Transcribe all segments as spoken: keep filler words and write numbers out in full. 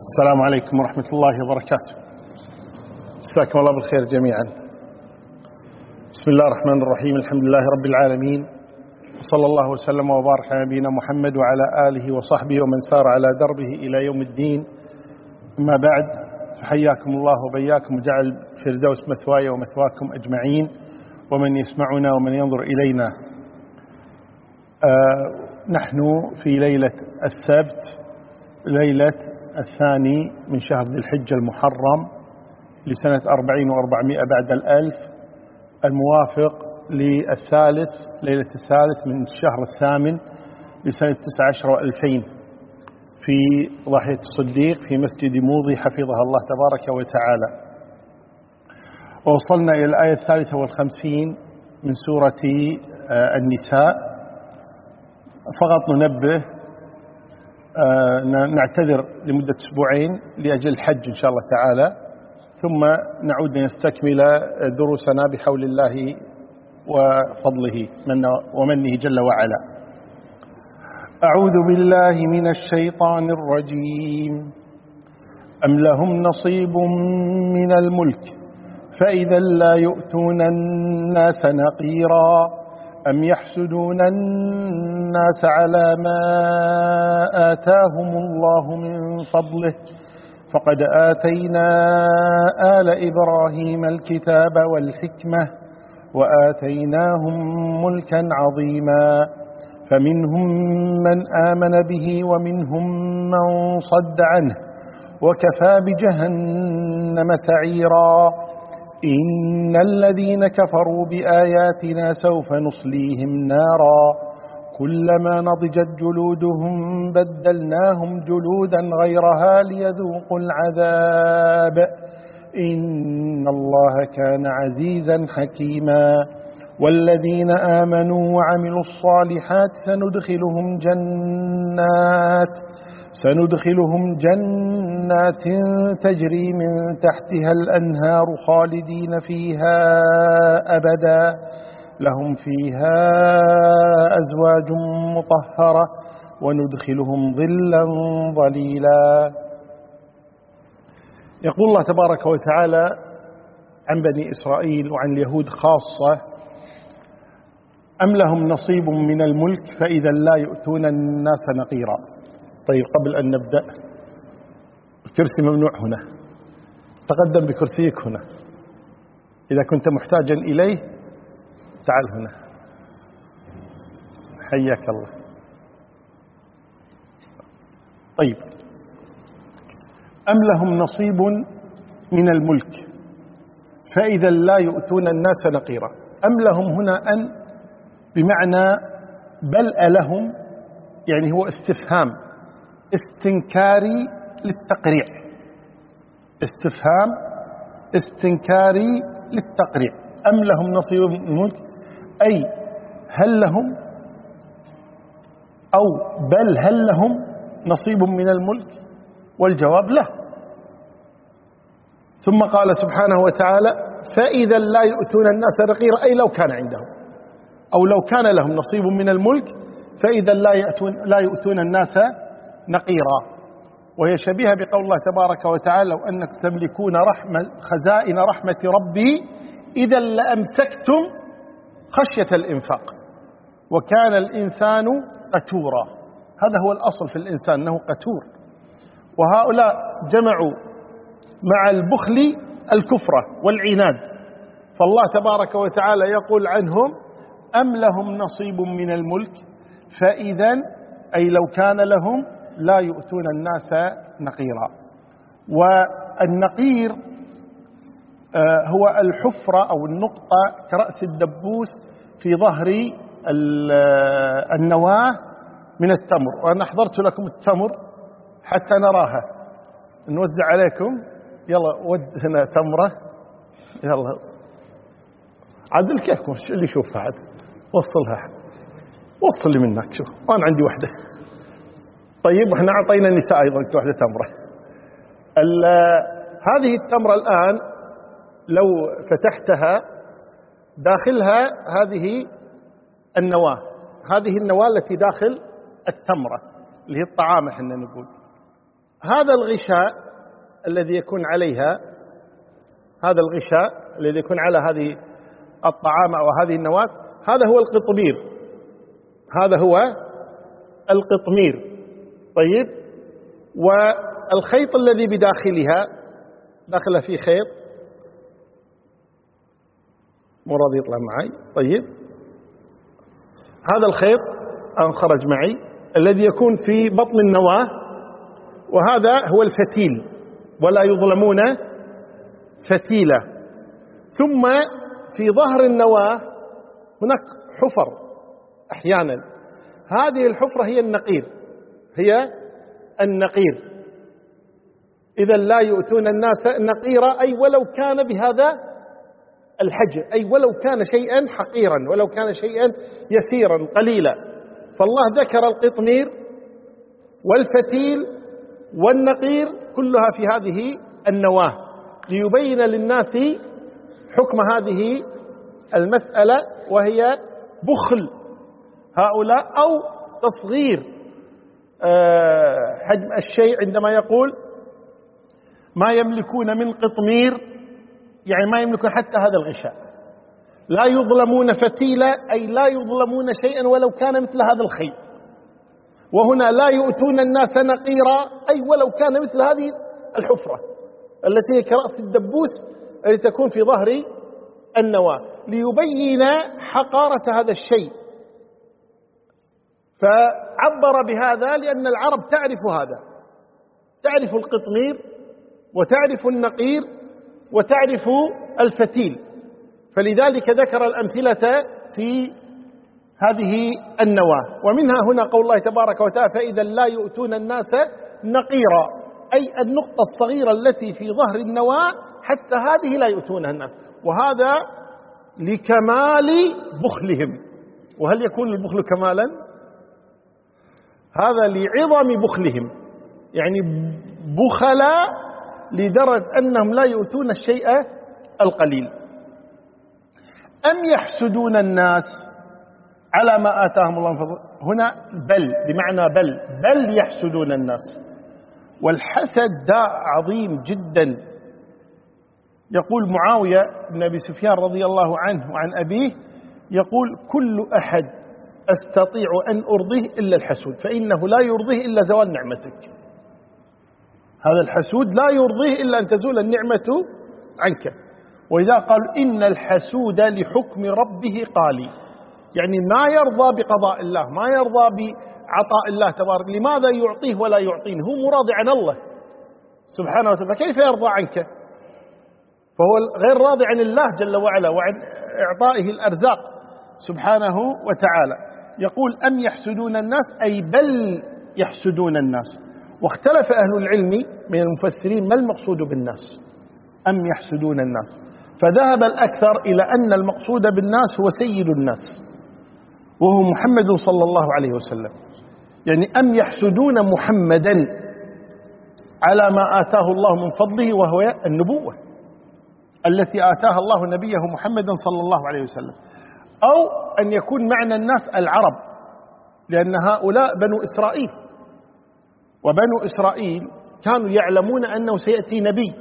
السلام عليكم ورحمة الله وبركاته. مساكم الله بالخير جميعا. بسم الله الرحمن الرحيم. الحمد لله رب العالمين، وصلى الله وسلم وبارك على نبينا محمد وعلى آله وصحبه ومن سار على دربه إلى يوم الدين. أما بعد، فحياكم الله وبياكم وجعل الفردوس مثواي ومثواكم أجمعين ومن يسمعنا ومن ينظر إلينا. آه نحن في ليلة السبت، ليلة الثاني من شهر ذي الحجة المحرم لسنة أربعين وأربعمائة بعد الألف، الموافق للثالث ليلة الثالث من الشهر الثامن لسنة تسعة عشر وألفين في ضاحية الصديق في مسجد موضي حفظها الله تبارك وتعالى. ووصلنا إلى الآية الثالثة والخمسين من سورة النساء. فقط ننبه، آه نعتذر لمدة أسبوعين لأجل الحج إن شاء الله تعالى، ثم نعود لنستكمل دروسنا بحول الله وفضله ومنه جل وعلا. أعوذ بالله من الشيطان الرجيم. أم لهم نصيب من الملك فإذا لا يؤتون الناس نقيرا أم يحسدون الناس على ما آتاهم الله من فضله فقد آتينا آل إبراهيم الكتاب والحكمة وآتيناهم ملكا عظيما فمنهم من آمن به ومنهم من صد عنه وكفى بجهنم سعيرا. إن الذين كفروا بآياتنا سوف نصليهم نارا كلما نضجت جلودهم بدلناهم جلودا غيرها ليذوقوا العذاب إن الله كان عزيزا حكيما. والذين آمنوا وعملوا الصالحات سندخلهم جنات سندخلهم جنات تجري من تحتها الأنهار خالدين فيها أبدا لهم فيها أزواج مطهرة وندخلهم ظلا ظليلا. يقول الله تبارك وتعالى عن بني إسرائيل وعن اليهود خاصة: أم لهم نصيب من الملك فإذا لا يؤتون الناس نقيرا. طيب، قبل أن نبدأ، الكرسي ممنوع هنا، تقدم بكرسيك هنا. إذا كنت محتاجا إليه تعال هنا، حياك الله. طيب، أم لهم نصيب من الملك فإذا لا يؤتون الناس نقيرا. أم لهم هنا أن بمعنى بل ألهم، يعني هو استفهام استنكاري للتقريع، استفهام استنكاري للتقريع. أم لهم نصيب من الملك، أي هل لهم أو بل هل لهم نصيب من الملك؟ والجواب لا. ثم قال سبحانه وتعالى: فإذا لا يؤتون الناس نقيرا، أي لو كان عندهم أو لو كان لهم نصيب من الملك فإذا لا يأتون لا يؤتون الناس نقيرا. وهي شبيهة بقول الله تبارك وتعالى: لو أنكم تملكون رحمة خزائن رحمة ربي إذا لأمسكتم خشية الإنفاق وكان الإنسان قتورا. هذا هو الأصل في الإنسان، أنه قتور. وهؤلاء جمعوا مع البخل الكفرة والعناد، فالله تبارك وتعالى يقول عنهم: أم لهم نصيب من الملك فإذا، أي لو كان لهم، لا يؤتون الناس نقيرا. والنقير هو الحفرة أو النقطة كرأس الدبوس في ظهر النواة من التمر. وأنا حضرت لكم التمر حتى نراها، نوزع عليكم. يلا ود هنا تمرة، يلا عدل كيفكم اللي يشوفها، عاد وصلها، وصل لي منك. شوف، وأنا عندي واحدة. طيب، وإحنا أعطينا النساء أيضا واحدة تمرة. هذه التمرة الآن لو فتحتها داخلها هذه النواة، هذه النواة التي داخل التمرة اللي هي الطعام، احنا نقول هذا الغشاء الذي يكون عليها، هذا الغشاء الذي يكون على هذه الطعام أو هذه النواة، هذا هو القطمير، هذا هو القطمير. طيب، والخيط الذي بداخلها، داخل فيه خيط، مو راضي يطلع معي. طيب، هذا الخيط انخرج معي الذي يكون في بطن النواة، وهذا هو الفتيل، ولا يظلمون فتيلة. ثم في ظهر النواة هناك حفر أحيانا، هذه الحفرة هي النقير، هي النقير. إذا لا يؤتون الناس نقيرا، أي ولو كان بهذا الحجم، أي ولو كان شيئا حقيرا، ولو كان شيئا يسيرا قليلا. فالله ذكر القطمير والفتيل والنقير كلها في هذه النواة ليبين للناس حكم هذه المسألة، وهي بخل هؤلاء أو تصغير حجم الشيء، عندما يقول ما يملكون من قطمير، يعني ما يملكون حتى هذا الغشاء. لا يظلمون فتيلة، أي لا يظلمون شيئا ولو كان مثل هذا الخيط. وهنا لا يؤتون الناس نقيرا، أي ولو كان مثل هذه الحفرة التي هي كرأس الدبوس التي تكون في ظهر النواة، ليبين حقارة هذا الشيء. فعبر بهذا لأن العرب تعرف هذا، تعرف القطمير وتعرف النقير وتعرف الفتيل، فلذلك ذكر الأمثلة في هذه النواة. ومنها هنا قول الله تبارك وتعالى فإذا لا يؤتون الناس نقيرا، أي النقطة الصغيرة التي في ظهر النواة حتى هذه لا يؤتونها الناس، وهذا لكمال بخلهم. وهل يكون البخل كمالا؟ هذا لعظم بخلهم، يعني بخلا لدرجة أنهم لا يؤتون الشيء القليل. أم يحسدون الناس على ما آتاهم الله من فضله، هنا بل بمعنى بل بل يحسدون الناس. والحسد داء عظيم جدا. يقول معاوية بن أبي سفيان رضي الله عنه وعن أبيه، يقول كل أحد أستطيع أن أرضيه إلا الحسود، فإنه لا يرضيه إلا زوال نعمتك. هذا الحسود لا يرضيه إلا أن تزول النعمة عنك. وإذا قالوا إن الحسود لحكم ربه قالي، يعني ما يرضى بقضاء الله، ما يرضى بعطاء الله تبارك، لماذا يعطيه ولا يعطينه؟ هو مراضي عن الله سبحانه وتعالى، فكيف يرضى عنك؟ فهو غير راضي عن الله جل وعلا وعن إعطائه الأرزاق سبحانه وتعالى. يقول أم يحسدون الناس، أي بل يحسدون الناس. واختلف أهل العلم من المفسرين ما المقصود بالناس، أم يحسدون الناس، فذهب الأكثر إلى أن المقصود بالناس هو سيد الناس وهو محمد صلى الله عليه وسلم. يعني أم يحسدون محمدا على ما آتاه الله من فضله، وهو النبوة التي آتاها الله نبيه محمدا صلى الله عليه وسلم. أو أن يكون معنى الناس العرب، لأن هؤلاء بنو إسرائيل، وبنو إسرائيل كانوا يعلمون أنه سيأتي نبي،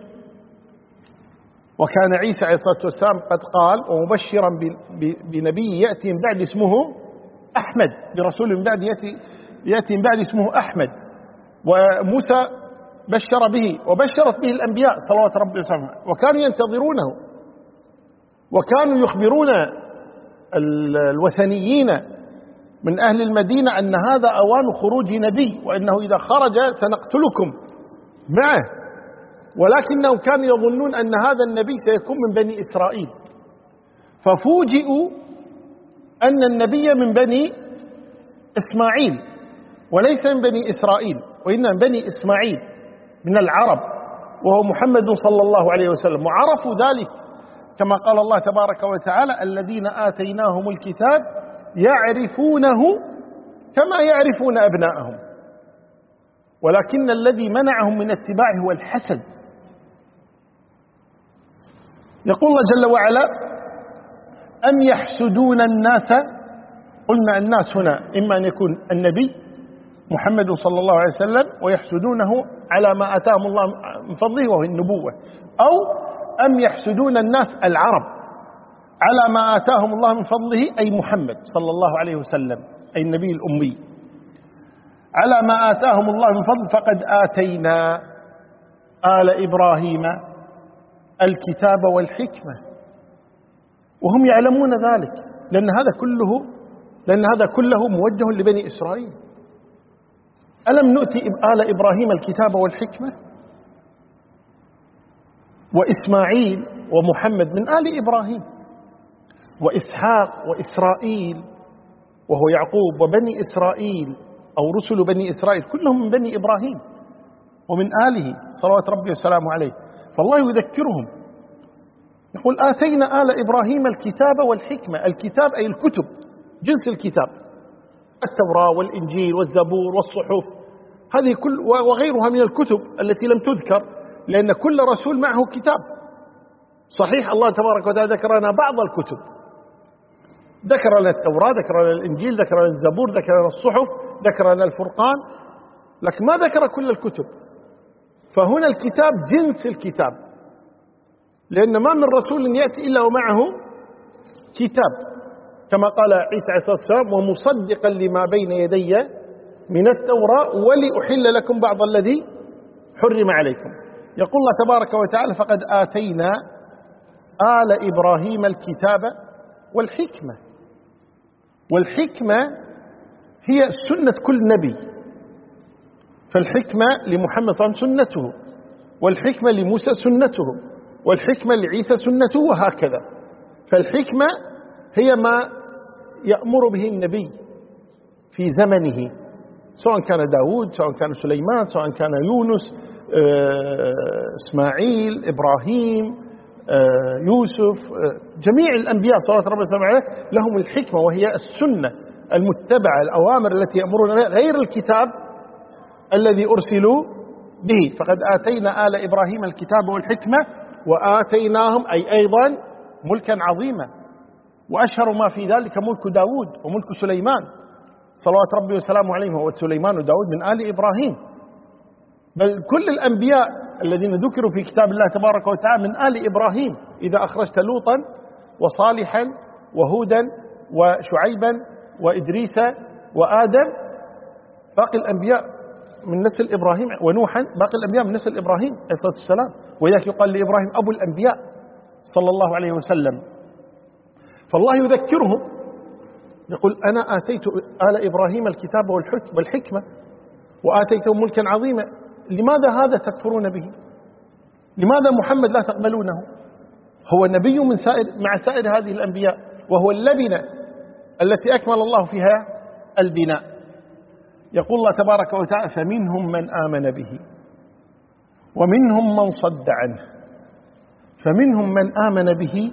وكان عيسى عليه الصلاة والسلام قد قال ومبشرا بنبي يأتي من بعد اسمه أحمد، برسول من بعد يأتي, يأتي من بعد اسمه أحمد. وموسى بشر به وبشرت به الأنبياء صلوات ربي وسلامه، وكانوا ينتظرونه، وكانوا يخبرون الوثنيين من أهل المدينة أن هذا أوان خروج نبي، وأنه إذا خرج سنقتلكم معه، ولكنهم كانوا يظنون أن هذا النبي سيكون من بني إسرائيل، ففوجئوا أن النبي من بني إسماعيل وليس من بني إسرائيل، وإنما من بني إسماعيل من العرب، وهو محمد صلى الله عليه وسلم. وعرفوا ذلك كما قال الله تبارك وتعالى الذين آتيناهم الكتاب يعرفونه كما يعرفون أبناءهم، ولكن الذي منعهم من اتباعه هو الحسد. يقول الله جل وعلا أم يحسدون الناس، قلنا الناس هنا إما أن يكون النبي محمد صلى الله عليه وسلم، ويحسدونه على ما آتاهم الله من فضله وهو النبوة، أو أم يحسدون الناس العرب على ما آتاهم الله من فضله أي محمد صلى الله عليه وسلم أي النبي الأمي، على ما آتاهم الله من فضل فقد آتينا آل إبراهيم الكتاب والحكمة، وهم يعلمون ذلك، لأن هذا كله لأن هذا كله موجه لبني إسرائيل. ألم نؤتي آل إبراهيم الكتاب والحكمة؟ وإسماعيل ومحمد من آل إبراهيم، وإسحاق وإسرائيل وهو يعقوب وبني إسرائيل أو رسل بني إسرائيل كلهم من بني إبراهيم ومن آله صلوات ربي وسلامه عليه. فالله يذكرهم يقول آتينا آل إبراهيم الكتاب والحكمة. الكتاب أي الكتب، جنس الكتاب، التوراة والإنجيل والزبور والصحف، هذه كل وغيرها من الكتب التي لم تذكر، لأن كل رسول معه كتاب. صحيح الله تبارك وتعالى ذكر لنا بعض الكتب، ذكر لنا التوراة، ذكر لنا الإنجيل، ذكر لنا الزبور، ذكر لنا الصحف، ذكر لنا الفرقان، لكن ما ذكر كل الكتب. فهنا الكتاب جنس الكتاب، لأن ما من رسول يأتي إلا ومعه كتاب، كما قال عيسى عليه الصلاة والسلام ومصدقا لما بين يدي من التوراة ولأحل لكم بعض الذي حرم عليكم. يقول الله تبارك وتعالى فقد آتينا آل إبراهيم الكتاب والحكمة. والحكمة هي سنة كل نبي، فالحكمة لمحمد صلى الله عليه وسلم سنته، والحكمة لموسى سنته، والحكمة لعيسى سنته، وهكذا. فالحكمة هي ما يأمر به النبي في زمنه، سواء كان داود، سواء كان سليمان، سواء كان يونس، إسماعيل، إبراهيم، يوسف، جميع الأنبياء صلوات ربي وسلامه عليه لهم الحكمة، وهي السنة المتبعة، الأوامر التي يأمرون بها، غير الكتاب الذي أرسلوا به. فقد آتينا آل إبراهيم الكتاب والحكمة وآتيناهم أي أيضا ملكا عظيما، وأشهر ما في ذلك ملك داود وملك سليمان صلوات ربي وسلامه عليهم. وسليمان وداود من آل إبراهيم، بل كل الأنبياء الذين ذكروا في كتاب الله تبارك وتعالى من آل إبراهيم، إذا أخرجت لوطا وصالحا وهودا وشعيبا وإدريس وآدم، باقي الأنبياء من نسل إبراهيم، ونوحا، باقي الأنبياء من نسل إبراهيم عليه الصلاة والسلام، وذلك يقال لإبراهيم أبو الأنبياء صلى الله عليه وسلم. فالله يذكرهم يقول أنا آتيت آل إبراهيم الكتاب والحكمة وآتيتهم ملكا عظيما. لماذا هذا تكفرون به؟ لماذا محمد لا تقبلونه؟ هو نبي من سائر مع سائر هذه الأنبياء، وهو اللبنة التي أكمل الله فيها البناء. يقول الله تبارك وتعالى فمنهم من آمن به ومنهم من صد عنه. فمنهم من آمن به،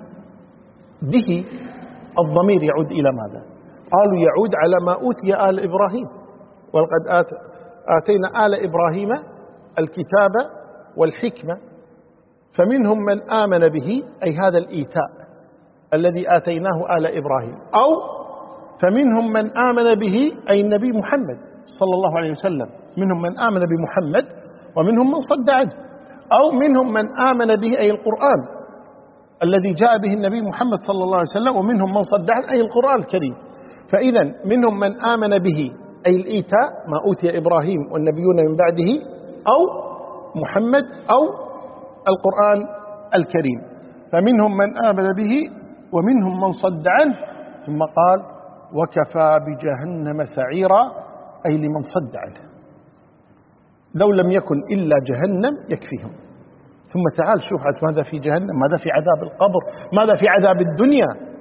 به الضمير يعود إلى ماذا؟ قالوا يعود على ما أوتي آل إبراهيم، ولقد آت آتينا آل إبراهيم الكتاب والحكمة. فمنهم من آمن به أي هذا الإيتاء الذي آتيناه آل إبراهيم، أو فمنهم من آمن به أي النبي محمد صلى الله عليه وسلم، منهم من آمن بمحمد ومنهم من صد عنه، أو منهم من آمن به أي القرآن الذي جاء به النبي محمد صلى الله عليه وسلم، ومنهم من صد عنه أي القرآن الكريم. فإذا منهم من آمن به أي الإيتاء ما أوتي إبراهيم والنبيون من بعده، أو محمد، أو القرآن الكريم. فمنهم من آمن به ومنهم من صد عنه، ثم قال وكفى بجهنم سعيرا أي لمن صد عنه. لو لم يكن إلا جهنم يكفيهم. ثم تعال شوف ماذا في جهنم، ماذا في عذاب القبر، ماذا في عذاب الدنيا.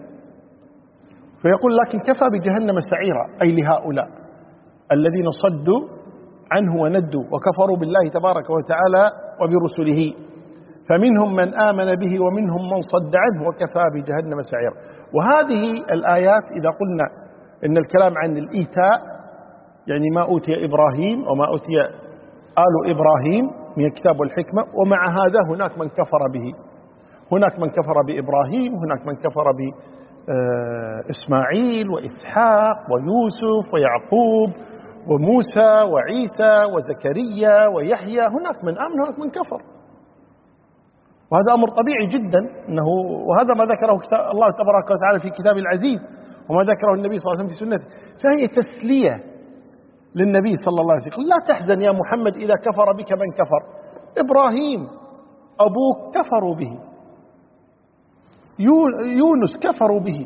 فيقول لكن كفى بجهنم سعيرا أي لهؤلاء الذين صدوا عنه وندوا وكفروا بالله تبارك وتعالى وبرسله. فمنهم من آمن به ومنهم من صد عنه وكفى بجهنم سعيرا. وهذه الآيات إذا قلنا إن الكلام عن الإيتاء يعني ما أوتي إبراهيم وما أوتي آل إبراهيم من الكتاب والحكمة، ومع هذا هناك من كفر به، هناك من كفر بإبراهيم، هناك من كفر بإسماعيل وإسحاق ويوسف ويعقوب وموسى وعيسى وزكريا ويحيى، هناك من آمن وهناك من كفر، وهذا أمر طبيعي جدا أنه، وهذا ما ذكره الله تبارك وتعالى في كتابه العزيز وما ذكره النبي صلى الله عليه وسلم في سنته. فهي تسلية للنبي صلى الله عليه وسلم، لا تحزن يا محمد إذا كفر بك من كفر، إبراهيم أبوك كفروا به، يونس كفروا به،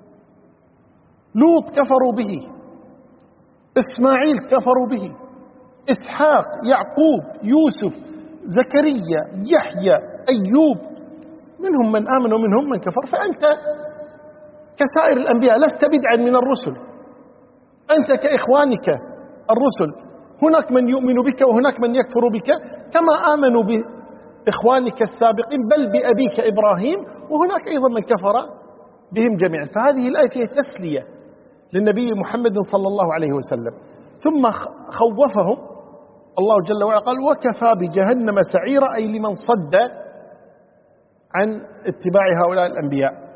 لوط كفروا به، إسماعيل كفروا به، إسحاق، يعقوب، يوسف، زكريا، يحيى، أيوب، منهم من آمن ومنهم من كفر. فأنت كسائر الأنبياء لست بدعا من الرسل، أنت كإخوانك الرسل، هناك من يؤمن بك وهناك من يكفر بك كما آمنوا بإخوانك السابقين، بل بأبيك إبراهيم، وهناك أيضا من كفر بهم جميعا. فهذه الآية فيها تسلية للنبي محمد صلى الله عليه وسلم. ثم خوفهم الله جل وعلا قال: وكفى بجهنم سعيرا، أي لمن صد عن اتباع هؤلاء الأنبياء.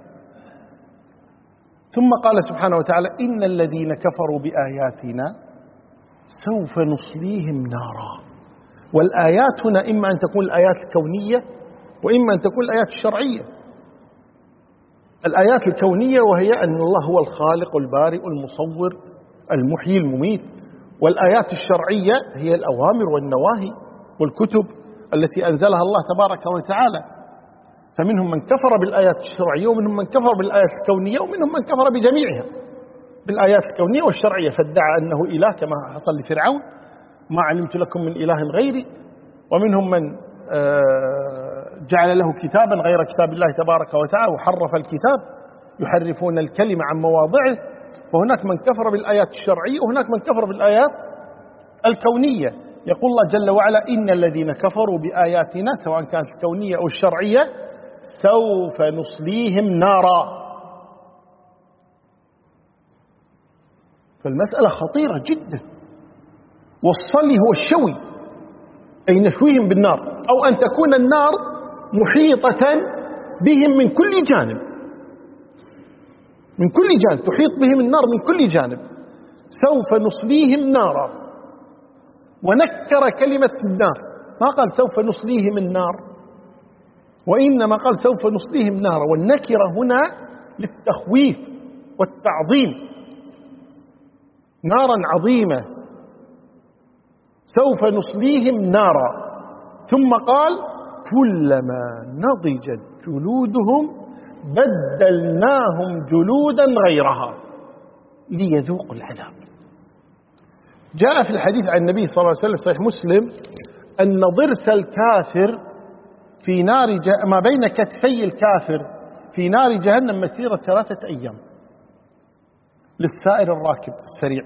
ثم قال سبحانه وتعالى: إن الذين كفروا بآياتنا سوف نصليهم نارا. والآيات هنا إما أن تكون الآيات الكونية وإما أن تكون الآيات الشرعية. الآيات الكونية وهي أن الله هو الخالق البارئ المصور المحيي المميت، والآيات الشرعية هي الأوامر والنواهي والكتب التي أنزلها الله تبارك وتعالى. فمنهم من كفر بالآيات الشرعية ومنهم من كفر بالآيات الكونية ومنهم من كفر بجميعها، بالآيات الكونية والشرعية، فادعى أنه إله كما حصل لفرعون: ما علمت لكم من إله غيري. ومنهم من جعل له كتابا غير كتاب الله تبارك وتعالى وحرف الكتاب، يحرفون الكلمة عن مواضعه. فهناك من كفر بالآيات الشرعية وهناك من كفر بالآيات الكونية. يقول الله جل وعلا: إن الذين كفروا بآياتنا سواء كانت الكونية أو الشرعية سوف نصليهم نارا. فالمسألة خطيرة جدا. والصلي هو الشوي، أي نشويهم بالنار، أو أن تكون النار محيطة بهم من كل جانب، من كل جانب تحيط بهم النار من كل جانب. سوف نصليهم نارا، ونكر كلمة النار، ما قال سوف نصليهم النار، وإنما قال سوف نصليهم نارا، والنكرة هنا للتخويف والتعظيم، نارا عظيمة، سوف نصليهم نارا. ثم قال: كلما نضجت جلودهم بدلناهم جلودا غيرها ليذوقوا العذاب. جاء في الحديث عن النبي صلى الله عليه وسلم صحيح مسلم أن ضرس الكافر في نار جهنم، ما بين كتفي الكافر في نار جهنم مسيرة ثلاثة أيام للسائر الراكب السريع،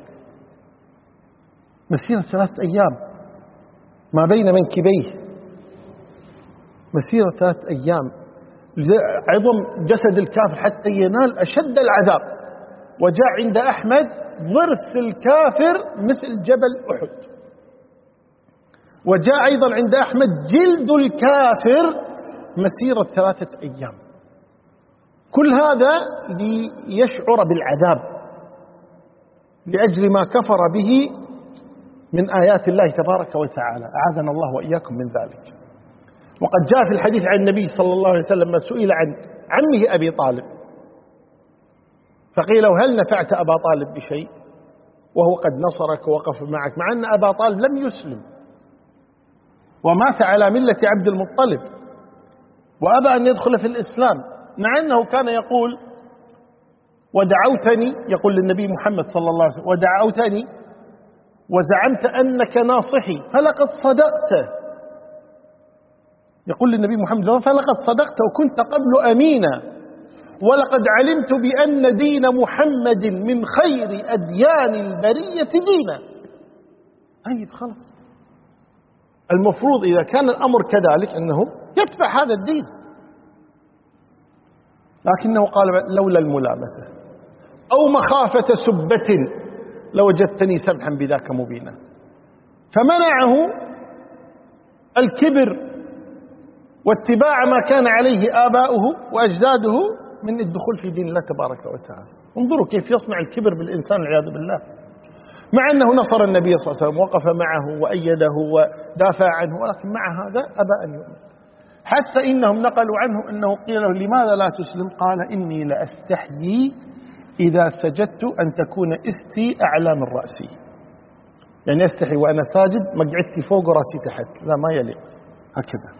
مسيرة ثلاثة أيام ما بين منكبيه، مسيرة ثلاثة أيام، عظم جسد الكافر حتى ينال أشد العذاب. وجاء عند أحمد: ضرس الكافر مثل جبل أحد. وجاء أيضا عند أحمد: جلد الكافر مسيرة ثلاثة أيام. كل هذا ليشعر بالعذاب لأجل ما كفر به من آيات الله تبارك وتعالى، أعاذنا الله وإياكم من ذلك. وقد جاء في الحديث عن النبي صلى الله عليه وسلم ما سئل عن عمه أبي طالب فقيل له: هل نفعت أبا طالب بشيء وهو قد نصرك ووقف معك، مع أن أبا طالب لم يسلم ومات على ملة عبد المطلب وأبى أن يدخل في الإسلام، مع أنه كان يقول: ودعوتني، يقول للنبي محمد صلى الله عليه وسلم: ودعوتني وزعمت أنك ناصحي فلقد صدقت. يقول للنبي محمد فلقد صدقت وكنت قبل أمينا، ولقد علمت بأن دين محمد من خير أديان البرية دينا. طيب خلاص، المفروض إذا كان الأمر كذلك أنه يتبع هذا الدين، لكنه قال: لولا الملامة أو مخافة سبة لوجدتني سمحا بذاك مبينا. فمنعه الكبر واتباع ما كان عليه آباؤه وأجداده من الدخول في دين الله تبارك وتعالى. انظروا كيف يصنع الكبر بالإنسان والعياذ بالله. مع أنه نصر النبي صلى الله عليه وسلم، وقف معه وأيده ودافع عنه، ولكن مع هذا أبى أن يؤمن. حتى إنهم نقلوا عنه أنه قيل له لماذا لا تسلم؟ قال إني لأستحيي إذا سجدت أن تكون استي أعلى من رأسي، يعني أستحي وأنا ساجد مقعدتي فوق ورأسي تحت، لا ما يليق هكذا.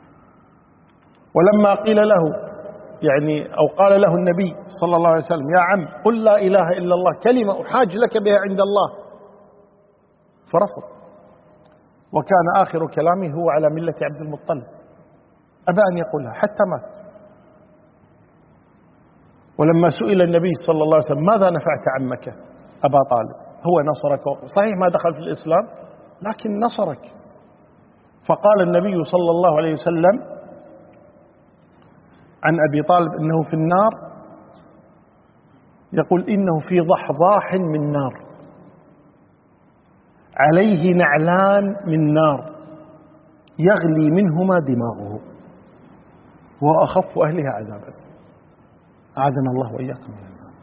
ولما قيل له يعني أو قال له النبي صلى الله عليه وسلم يا عم قل لا إله إلا الله كلمة أحاج لك بها عند الله، فرفض، وكان آخر كلامه هو على ملة عبد المطلب، أبى أن يقولها حتى مات. ولما سئل النبي صلى الله عليه وسلم ماذا نفعت عمك أبا طالب، هو نصرك، صحيح ما دخل في الإسلام لكن نصرك. فقال النبي صلى الله عليه وسلم عن أبي طالب إنه في النار، يقول إنه في ضحضاح من نار عليه نعلان من نار يغلي منهما دماغه وأخف أهلها عذابا، أعاذنا الله وإياكم من النار.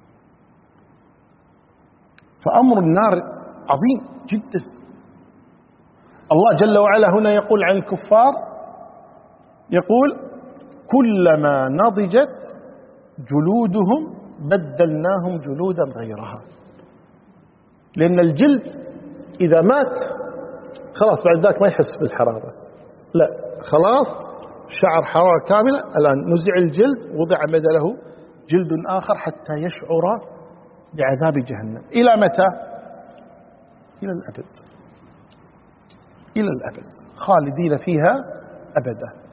فأمر النار عظيم جدا. الله جل وعلا هنا يقول عن الكفار، يقول كلما نضجت جلودهم بدلناهم جلودا غيرها، لأن الجلد إذا مات خلاص بعد ذلك ما يحس بالحرارة، لا خلاص شعر حرارة كاملة. الآن نزع الجلد وضع بدله جلد آخر حتى يشعر بعذاب جهنم. إلى متى؟ إلى الأبد، إلى الأبد خالدين فيها أبدا.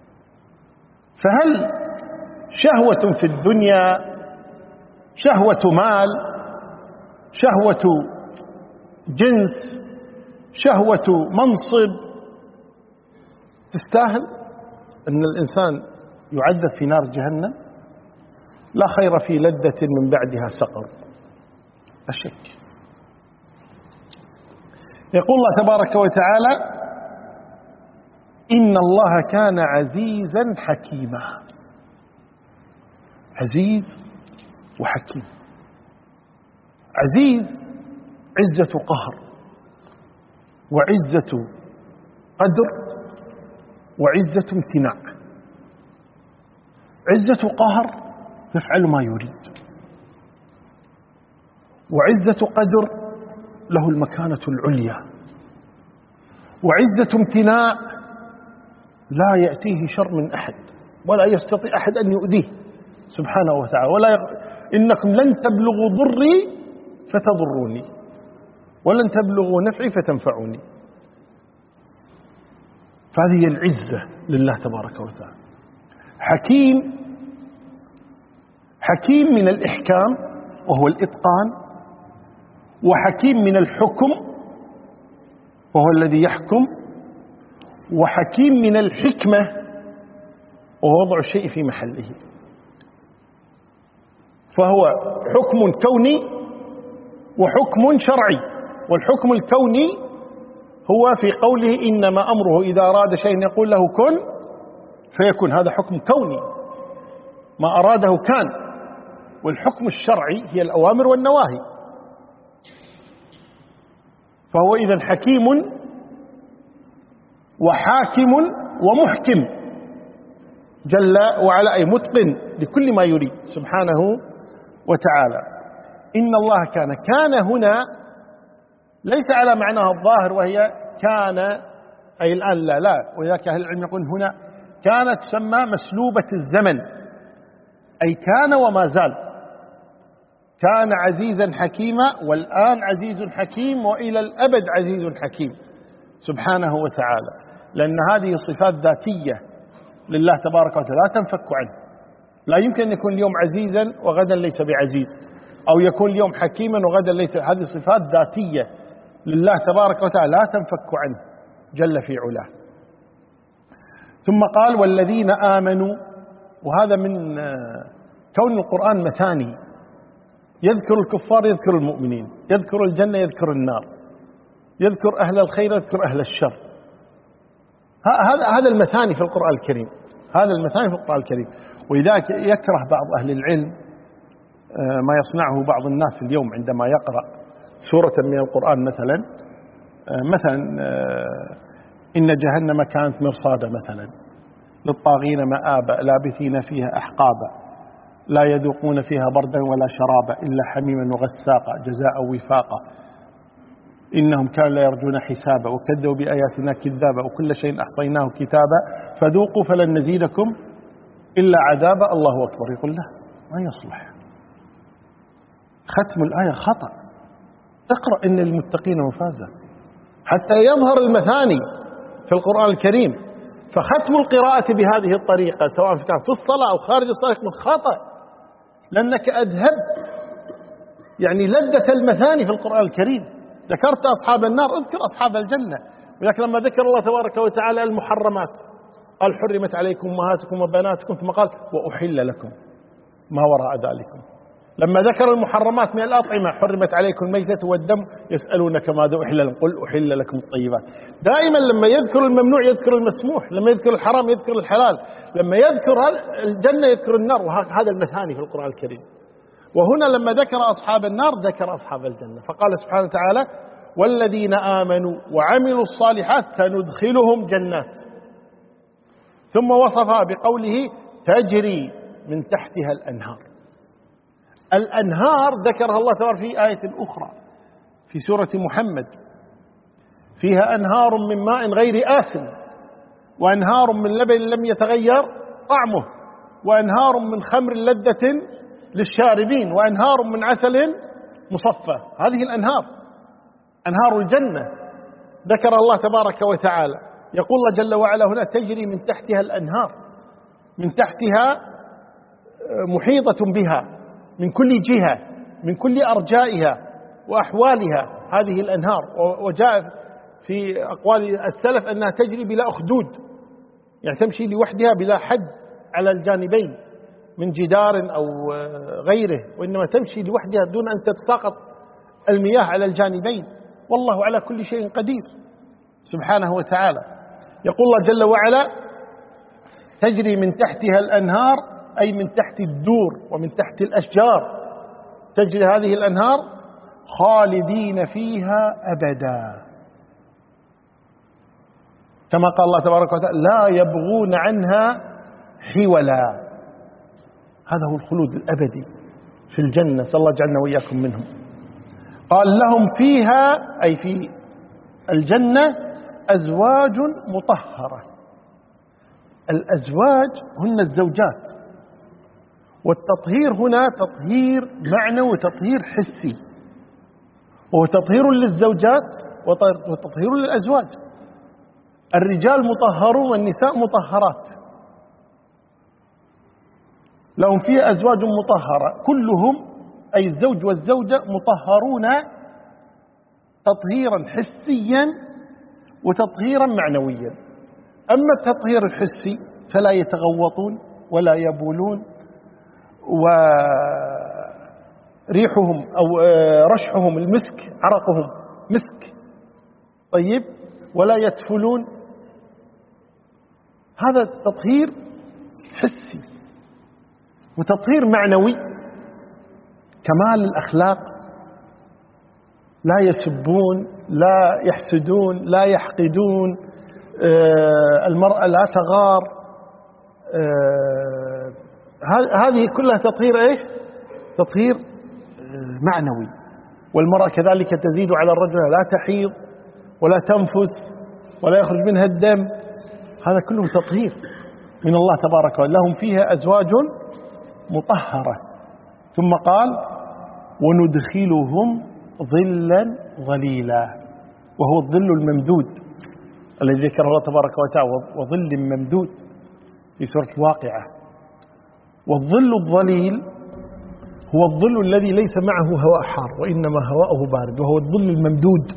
فهل شهوة في الدنيا، شهوة مال، شهوة جنس، شهوة منصب تستاهل أن الإنسان يعذب في نار جهنم؟ لا خير في لذة من بعدها سقر، أشك. يقول الله تبارك وتعالى إن الله كان عزيزا حكيما. عزيز وحكيم. عزيز عزة قهر وعزة قدر وعزة امتناع. عزة قهر يفعل ما يريد، وعزة قدر له المكانة العليا، وعزة امتناع لا يأتيه شر من أحد ولا يستطيع أحد أن يؤذيه سبحانه وتعالى. ولا يق... إنكم لن تبلغوا ضري فتضروني ولن تبلغوا نفعي فتنفعوني. فهذه العزة لله تبارك وتعالى. حكيم، حكيم من الإحكام وهو الإتقان، وحكيم من الحكم وهو الذي يحكم، وحكيم من الحكمة وهو وضع الشيء في محله. فهو حكم كوني وحكم شرعي. والحكم الكوني هو في قوله إنما أمره إذا أراد شيء يقول له كن فيكون، هذا حكم كوني ما أراده كان. والحكم الشرعي هي الأوامر والنواهي. فهو إذن حكيم وحاكم ومحكم جل وعلا، أي متقن لكل ما يريد سبحانه وتعالى. إن الله كان، كان هنا ليس على معناها الظاهر وهي كان أي الآن، لا لا ولذلك أهل العلم يقول هنا كانت تسمى مسلوبة الزمن، أي كان وما زال. كان عزيزا حكيما والآن عزيز حكيم وإلى الأبد عزيز حكيم سبحانه وتعالى. لأن هذه صفات ذاتية لله تبارك وتعالى لا تنفك عنه. لا يمكن أن يكون اليوم عزيزا وغدا ليس بعزيز، أو يكون اليوم حكيما وغدا ليس. هذه صفات ذاتية لله تبارك وتعالى لا تنفك عنه جل في علاه. ثم قال والذين آمنوا، وهذا من كون القرآن مثاني، يذكر الكفار يذكر المؤمنين، يذكر الجنة يذكر النار، يذكر أهل الخير يذكر أهل الشر. هذا هذا المثاني في القرآن الكريم، هذا المثاني في القرآن الكريم. ولذلك يكره بعض أهل العلم ما يصنعه بعض الناس اليوم عندما يقرأ سورة من القرآن مثلا مثلا إن جهنم كانت مرصادا مثلا للطاغين مآبا لابثين فيها أحقابا لا يذوقون فيها بردا ولا شرابا إلا حميما وغساقا جزاء وفاقا إنهم كانوا لا يرجون حسابا وكذبوا بآياتنا كذابا وكل شيء أحصيناه كتابا فذوقوا فلن نزيدكم إلا عذابا. الله أكبر. يقول لا ما يصلح ختم الآية خطأ. اقرأ إن المتقين مفازا حتى يظهر المثاني في القرآن الكريم. فختم القراءة بهذه الطريقة سواء كان في الصلاة أو خارج الصلاة يكون خطأ، لأنك أذهبت يعني لذة المثاني في القرآن الكريم. ذكرت أصحاب النار، اذكر أصحاب الجنة. ولكن لما ذكر الله تبارك وتعالى المحرمات قال حرمت عليكم أمهاتكم وبناتكم، ثم قال وأحل لكم ما وراء ذلكم. لما ذكر المحرمات من الأطعمة حرمت عليكم الميتة والدم يسألونك ماذا أحل لكم قل أحل لكم الطيبات. دائما لما يذكر الممنوع يذكر المسموح، لما يذكر الحرام يذكر الحلال، لما يذكر الجنة يذكر النار. وهذا المثاني في القرآن الكريم. وهنا لما ذكر أصحاب النار ذكر أصحاب الجنة، فقال سبحانه وتعالى والذين آمنوا وعملوا الصالحات سندخلهم جنات، ثم وصفها بقوله تجري من تحتها الأنهار. الأنهار ذكرها الله تعالى في آية أخرى في سورة محمد فيها أنهار من ماء غير آسن وأنهار من لبن لم يتغير طعمه وأنهار من خمر لذة للشاربين وأنهار من عسل مصفى. هذه الأنهار أنهار الجنة ذكر الله تبارك وتعالى. يقول الله جل وعلا هنا تجري من تحتها الأنهار، من تحتها محيطة بها من كل جهة من كل أرجائها وأحوالها هذه الأنهار. وجاء في أقوال السلف أنها تجري بلا أخدود، يعني تمشي لوحدها بلا حد على الجانبين من جدار أو غيره، وإنما تمشي لوحدها دون أن تتساقط المياه على الجانبين. والله على كل شيء قدير سبحانه وتعالى. يقول الله جل وعلا تجري من تحتها الأنهار أي من تحت الدور ومن تحت الأشجار تجري هذه الأنهار خالدين فيها أبدا، كما قال الله تبارك وتعالى لا يبغون عنها حولا. هذا هو الخلود الأبدي في الجنة، صلى الله جعلنا وإياكم منهم. قال لهم فيها أي في الجنة أزواج مطهرة. الأزواج هن الزوجات، والتطهير هنا تطهير معنوي وتطهير حسي، وهو تطهير للزوجات وتطهير للأزواج. الرجال مطهرون والنساء مطهرات. لهم فيها أزواج مطهرة كلهم أي الزوج والزوجة مطهرون تطهيرا حسيا وتطهيرا معنويا. أما التطهير الحسي فلا يتغوطون ولا يبولون، وريحهم أو رشحهم المسك، عرقهم مسك طيب، ولا يتفلون. هذا تطهير حسي. وتطهير معنوي كمال الأخلاق، لا يسبون لا يحسدون لا يحقدون، المرأة لا تغار. هذه كلها تطهير ايش؟ تطهير معنوي. والمرأة كذلك تزيد على الرجل، لا تحيض ولا تنفس ولا يخرج منها الدم. هذا كله تطهير من الله تبارك وتعالى. لهم فيها أزواج مطهرة. ثم قال وندخلهم ظلا ظليلا، وهو الظل الممدود الذي ذكره الله تبارك وتعالى، وظل ممدود في سورة الواقعة. والظل الظليل هو الظل الذي ليس معه هواء حار وإنما هواءه بارد، وهو الظل الممدود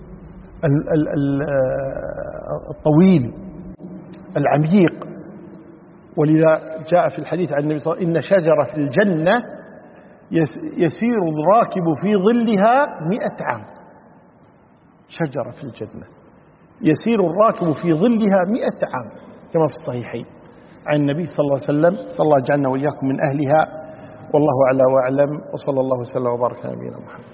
الطويل العميق. ولذا جاء في الحديث عن النبي صلى الله عليه وسلم إن شجرة في الجنة يسير الراكب في ظلها مئة عام. شجرة في الجنة يسير الراكب في ظلها مئة عام كما في الصحيحين عن النبي صلى الله عليه وسلم. صلى الله جعلنا وإياكم من أهلها، والله أعلى وأعلم، وصلى الله وسلم وبارك على نبينا محمد.